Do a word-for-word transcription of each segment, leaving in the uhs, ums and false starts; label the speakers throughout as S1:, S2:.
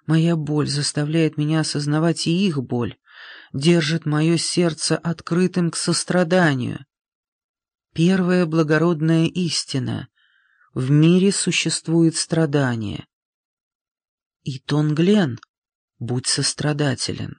S1: Моя боль заставляет меня осознавать и их боль, держит мое сердце открытым к состраданию. Первая благородная истина: в мире существует страдание. И Тонглен, будь сострадателен.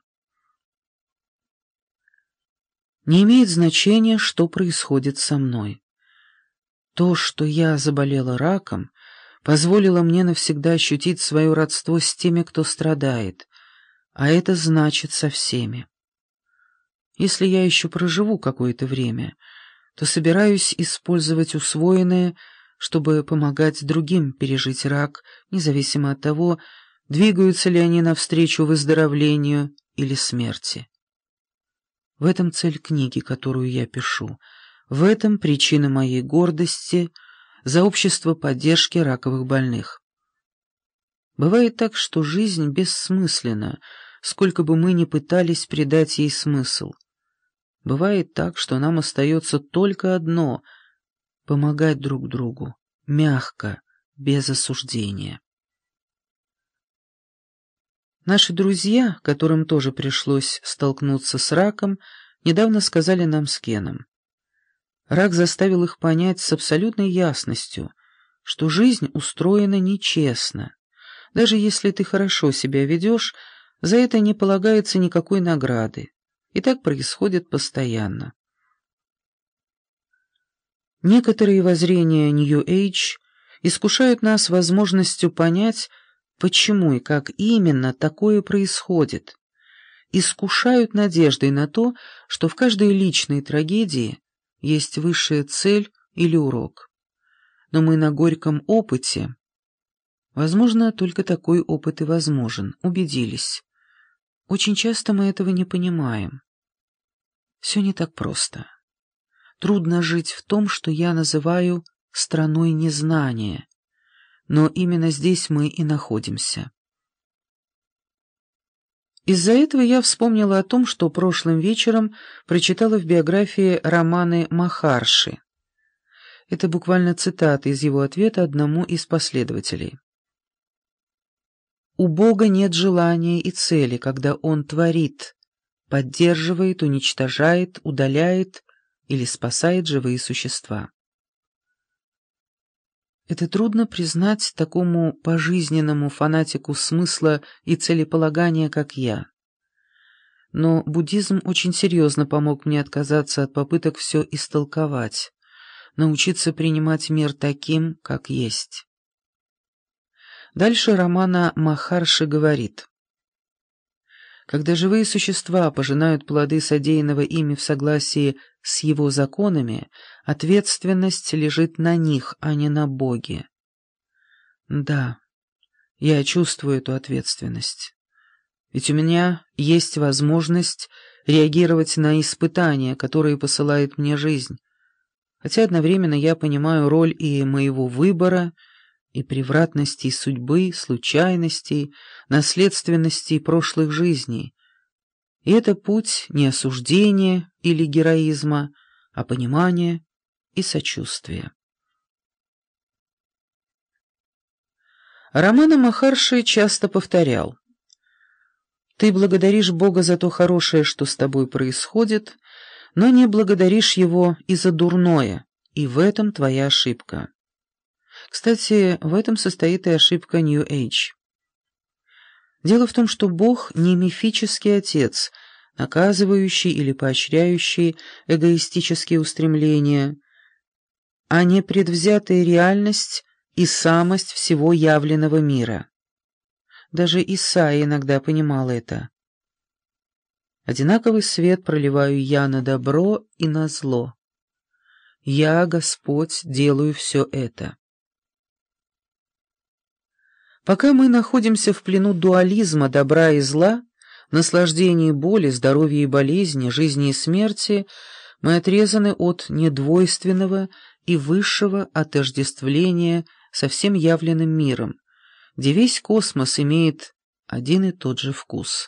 S1: Не имеет значения, что происходит со мной. То, что я заболела раком, позволило мне навсегда ощутить свое родство с теми, кто страдает, а это значит со всеми. Если я еще проживу какое-то время, то собираюсь использовать усвоенное, чтобы помогать другим пережить рак, независимо от того, двигаются ли они навстречу выздоровлению или смерти. В этом цель книги, которую я пишу, в этом причина моей гордости за общество поддержки раковых больных. Бывает так, что жизнь бессмысленна, сколько бы мы ни пытались придать ей смысл. Бывает так, что нам остается только одно — помогать друг другу, мягко, без осуждения. Наши друзья, которым тоже пришлось столкнуться с раком, недавно сказали нам с Кеном. Рак заставил их понять с абсолютной ясностью, что жизнь устроена нечестно. Даже если ты хорошо себя ведешь, за это не полагается никакой награды. И так происходит постоянно. Некоторые воззрения New Age искушают нас возможностью понять, почему и как именно такое происходит, искушают надеждой на то, что в каждой личной трагедии есть высшая цель или урок. Но мы на горьком опыте, возможно, только такой опыт и возможен, убедились. Очень часто мы этого не понимаем. Все не так просто. Трудно жить в том, что я называю страной незнания. Но именно здесь мы и находимся. Из-за этого я вспомнила о том, что прошлым вечером прочитала в биографии Раманы Махарши. Это буквально цитата из его ответа одному из последователей. «У Бога нет желания и цели, когда Он творит, поддерживает, уничтожает, удаляет или спасает живые существа». Это трудно признать такому пожизненному фанатику смысла и целеполагания, как я. Но буддизм очень серьезно помог мне отказаться от попыток все истолковать, научиться принимать мир таким, как есть. Дальше Рамана Махарши говорит: когда живые существа пожинают плоды содеянного ими в согласии с его законами, ответственность лежит на них, а не на Боге. Да, я чувствую эту ответственность. Ведь у меня есть возможность реагировать на испытания, которые посылает мне жизнь. Хотя одновременно я понимаю роль и моего выбора, и превратностей судьбы, случайностей, наследственностей прошлых жизней. И это путь не осуждения или героизма, а понимания и сочувствия. Рамана Махарши часто повторял: «Ты благодаришь Бога за то хорошее, что с тобой происходит, но не благодаришь Его и за дурное, и в этом твоя ошибка». Кстати, в этом состоит и ошибка New Age. Дело в том, что Бог не мифический отец, наказывающий или поощряющий эгоистические устремления, а не предвзятая реальность и самость всего явленного мира. Даже Исаия иногда понимал это. «Одинаковый свет проливаю я на добро и на зло. Я, Господь, делаю все это». Пока мы находимся в плену дуализма добра и зла, наслаждении боли, здоровья и болезни, жизни и смерти, мы отрезаны от недвойственного и высшего отождествления со всем явленным миром, где весь космос имеет один и тот же вкус.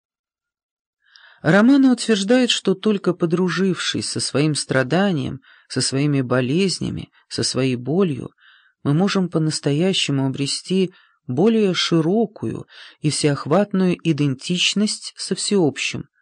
S1: Рамана утверждает, что только подружившись со своим страданием, со своими болезнями, со своей болью, мы можем по-настоящему обрести более широкую и всеохватную идентичность со всеобщим,